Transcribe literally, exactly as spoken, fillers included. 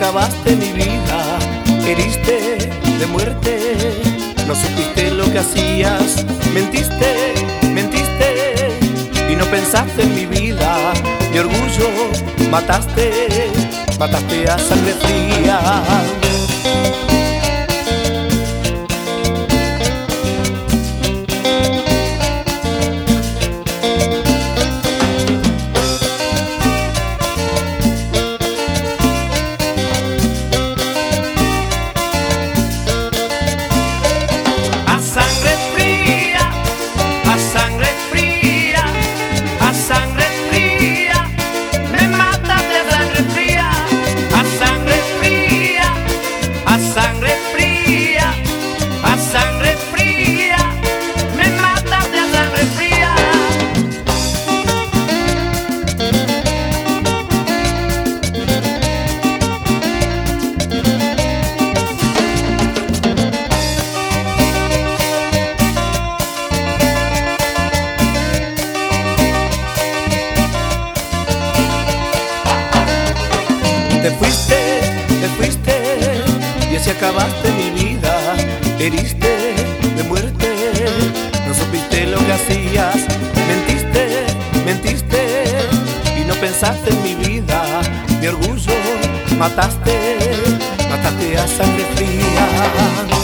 acabaste mi vida, heriste de muerte. No supiste lo que hacías, mentiste, mentiste. Y no pensaste en mi vida, mi orgullo mataste, mataste a sangre fría. Te fuiste, te fuiste y así acabaste mi vida, heriste de muerte. No supiste lo que hacías, mentiste, mentiste. Y no pensaste en mi vida, mi orgullo mataste, mataste a sangre fría.